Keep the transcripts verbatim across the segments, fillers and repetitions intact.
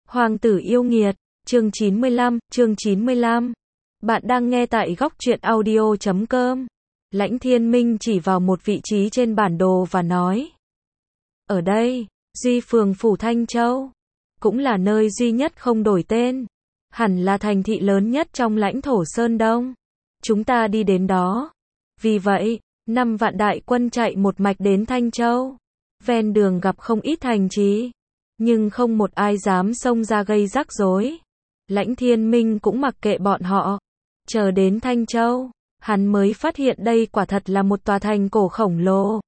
Hoàng tử yêu nghiệt, chương chín mươi lăm, chương chín mươi lăm. Bạn đang nghe tại góc truyện audio chấm com. Lãnh Thiên Minh chỉ vào một vị trí trên bản đồ và nói. Ở đây, Duy phường Phủ Thanh Châu, cũng là nơi duy nhất không đổi tên. Hẳn là thành thị lớn nhất trong lãnh thổ Sơn Đông. Chúng ta đi đến đó. Vì vậy, năm vạn đại quân chạy một mạch đến Thanh Châu. Ven đường gặp không ít thành trì, nhưng không một ai dám xông ra gây rắc rối. Lãnh Thiên Minh cũng mặc kệ bọn họ. Chờ đến Thanh Châu, hắn mới phát hiện đây quả thật là một tòa thành cổ khổng lồ.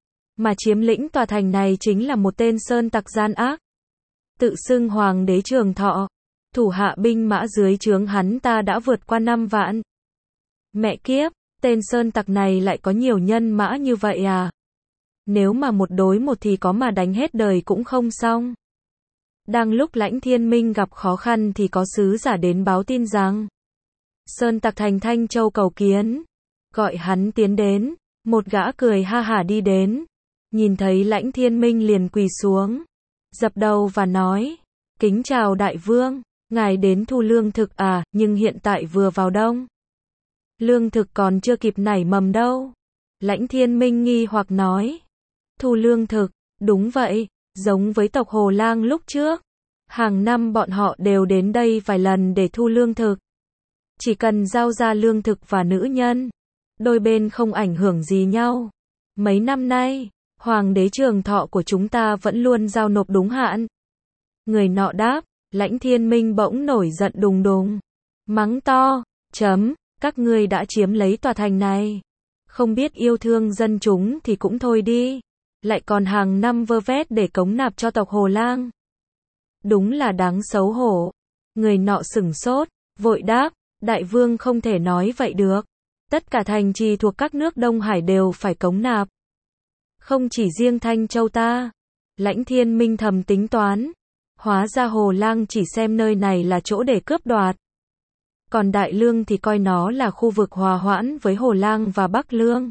Mà chiếm lĩnh tòa thành này chính là một tên sơn tặc gian ác. Tự xưng Hoàng đế Trường Thọ. Thủ hạ binh mã dưới trướng hắn ta đã vượt qua năm vạn. Mẹ kiếp, tên sơn tặc này lại có nhiều nhân mã như vậy à? Nếu mà một đối một thì có mà đánh hết đời cũng không xong. Đang lúc Lãnh Thiên Minh gặp khó khăn thì có sứ giả đến báo tin rằng sơn tặc thành Thanh Châu cầu kiến. Gọi hắn tiến đến, một gã cười ha hả đi đến. Nhìn thấy Lãnh Thiên Minh liền quỳ xuống, dập đầu và nói, kính chào đại vương, ngài đến thu lương thực à, nhưng hiện tại vừa vào đông. Lương thực còn chưa kịp nảy mầm đâu. Lãnh Thiên Minh nghi hoặc nói, thu lương thực, đúng vậy, giống với tộc Hồ Lang lúc trước. Hàng năm bọn họ đều đến đây vài lần để thu lương thực. Chỉ cần giao ra lương thực và nữ nhân, đôi bên không ảnh hưởng gì nhau. Mấy năm nay, Hoàng đế Trường Thọ của chúng ta vẫn luôn giao nộp đúng hạn. Người nọ đáp. Lãnh Thiên Minh bỗng nổi giận đùng đùng. Mắng to, chấm, các ngươi đã chiếm lấy tòa thành này. Không biết yêu thương dân chúng thì cũng thôi đi. Lại còn hàng năm vơ vét để cống nạp cho tộc Hồ Lang. Đúng là đáng xấu hổ. Người nọ sửng sốt, vội đáp, đại vương không thể nói vậy được. Tất cả thành trì thuộc các nước Đông Hải đều phải cống nạp. Không chỉ riêng Thanh Châu ta. Lãnh Thiên Minh thầm tính toán. Hóa ra Hồ Lang chỉ xem nơi này là chỗ để cướp đoạt. Còn Đại Lương thì coi nó là khu vực hòa hoãn với Hồ Lang và Bắc Lương.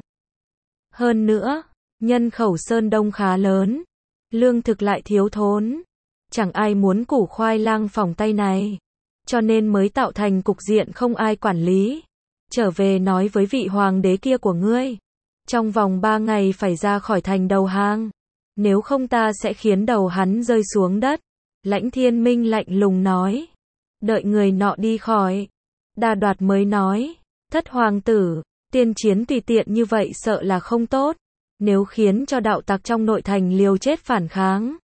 Hơn nữa, nhân khẩu Sơn Đông khá lớn. Lương thực lại thiếu thốn. Chẳng ai muốn củ khoai lang phỏng tay này. Cho nên mới tạo thành cục diện không ai quản lý. Trở về nói với vị hoàng đế kia của ngươi. Trong vòng ba ngày phải ra khỏi thành đầu hàng. Nếu không ta sẽ khiến đầu hắn rơi xuống đất. Lãnh Thiên Minh lạnh lùng nói. Đợi người nọ đi khỏi. Đa Đoạt mới nói. Thất hoàng tử, tiên chiến tùy tiện như vậy sợ là không tốt. Nếu khiến cho đạo tặc trong nội thành liều chết phản kháng.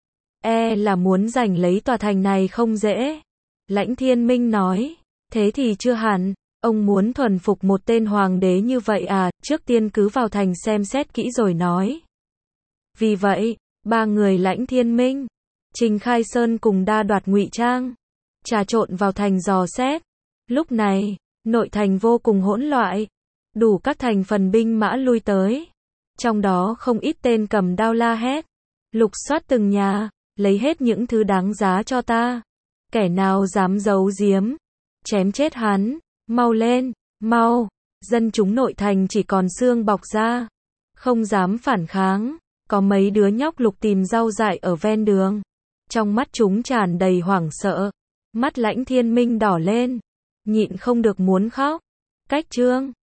E là muốn giành lấy tòa thành này không dễ. Lãnh Thiên Minh nói. Thế thì chưa hẳn. Ông muốn thuần phục một tên hoàng đế như vậy à, trước tiên cứ vào thành xem xét kỹ rồi nói. Vì vậy, ba người Lãnh Thiên Minh, Trình Khai Sơn cùng Đa Đoạt ngụy trang, trà trộn vào thành dò xét. Lúc này, nội thành vô cùng hỗn loạn, đủ các thành phần binh mã lui tới. Trong đó không ít tên cầm đao la hét, lục soát từng nhà, lấy hết những thứ đáng giá cho ta. Kẻ nào dám giấu giếm, chém chết hắn, mau lên, mau. Dân chúng nội thành chỉ còn xương bọc da, không dám phản kháng. Có mấy đứa nhóc lục tìm rau dại ở ven đường. Trong mắt chúng tràn đầy hoảng sợ. Mắt Lãnh Thiên Minh đỏ lên. Nhịn không được muốn khóc. Cách chương